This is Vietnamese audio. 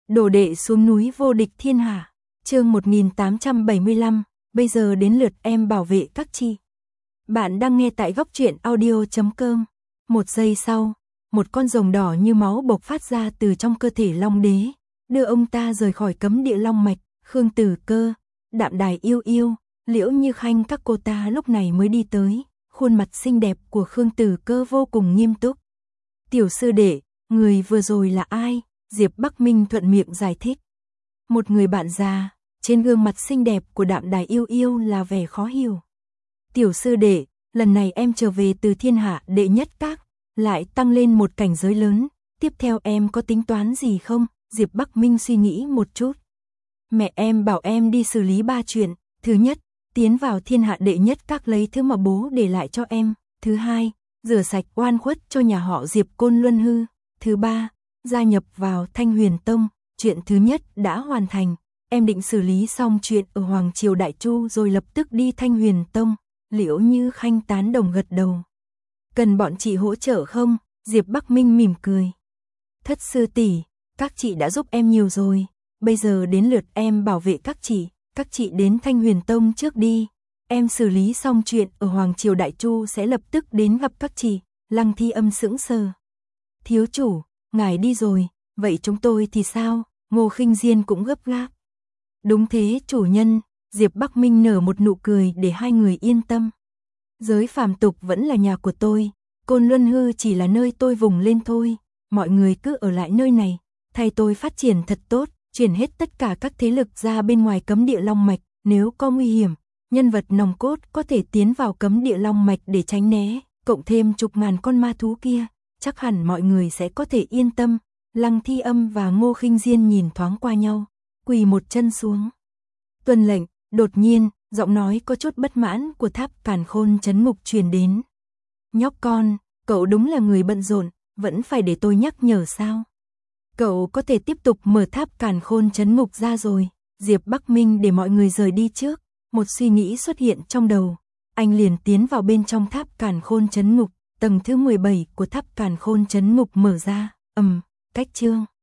Đồ đệ xuống núi vô địch thiên hạ. Chương 1875, bây giờ đến lượt em bảo vệ các chi. Bạn đang nghe tại góc truyện audio.com. Một giây sau, một con rồng đỏ như máu bộc phát ra từ trong cơ thể Long Đế, đưa ông ta rời khỏi cấm địa Long Mạch. Khương Tử Cơ, Đạm Đài Yêu Yêu, Liễu Như Khanh các cô ta lúc này mới đi tới. Khuôn mặt xinh đẹp của Khương Tử Cơ vô cùng nghiêm túc. Tiểu sư đệ, người vừa rồi là ai? Diệp Bắc Minh thuận miệng giải thích. Một người bạn già, trên gương mặt xinh đẹp của Đạm Đài Yêu Yêu là vẻ khó hiểu. Tiểu sư đệ, lần này em trở về từ thiên hạ đệ nhất các, lại tăng lên một cảnh giới lớn, tiếp theo em có tính toán gì không? Diệp Bắc Minh suy nghĩ một chút. Mẹ em bảo em đi xử lý 3 chuyện, thứ nhất, tiến vào thiên hạ đệ nhất các lấy thứ mà bố để lại cho em, thứ hai, rửa sạch oan khuất cho nhà họ Diệp Côn Luân Hư, thứ ba, gia nhập vào Thanh Huyền Tông. Chuyện thứ nhất đã hoàn thành, em định xử lý xong chuyện ở Hoàng Triều Đại Chu rồi lập tức đi Thanh Huyền Tông. Liễu Như Khanh tán đồng gật đầu. Cần bọn chị hỗ trợ không? Diệp Bắc Minh mỉm cười. Thất sư tỷ, các chị đã giúp em nhiều rồi, bây giờ đến lượt em bảo vệ các chị đến Thanh Huyền Tông trước đi. Em xử lý xong chuyện ở Hoàng Triều Đại Chu sẽ lập tức đến gặp các chị. Lăng Thi Âm sững sờ. Thiếu chủ, ngài đi rồi, vậy chúng tôi thì sao? Ngô Khinh Diên cũng gấp gáp. Đúng thế chủ nhân, Diệp Bắc Minh nở một nụ cười để hai người yên tâm. Giới phàm tục vẫn là nhà của tôi, Côn Luân Hư chỉ là nơi tôi vùng lên thôi, mọi người cứ ở lại nơi này, thay tôi phát triển thật tốt, chuyển hết tất cả các thế lực ra bên ngoài cấm địa Long Mạch, nếu có nguy hiểm, nhân vật nòng cốt có thể tiến vào cấm địa Long Mạch để tránh né, cộng thêm chục ngàn con ma thú kia, chắc hẳn mọi người sẽ có thể yên tâm. Lăng Thi Âm và Ngô Khinh Diên nhìn thoáng qua nhau, quỳ một chân xuống. Tuân lệnh. Đột nhiên, giọng nói có chút bất mãn của Tháp Càn Khôn Trấn Ngục truyền đến. Nhóc con, cậu đúng là người bận rộn, vẫn phải để tôi nhắc nhở sao? Cậu có thể tiếp tục mở Tháp Càn Khôn Trấn Ngục ra rồi. Diệp Bắc Minh để mọi người rời đi trước, một suy nghĩ xuất hiện trong đầu. Anh liền tiến vào bên trong Tháp Càn Khôn Trấn Ngục, tầng thứ 17 của Tháp Càn Khôn Trấn Ngục mở ra, cách chương.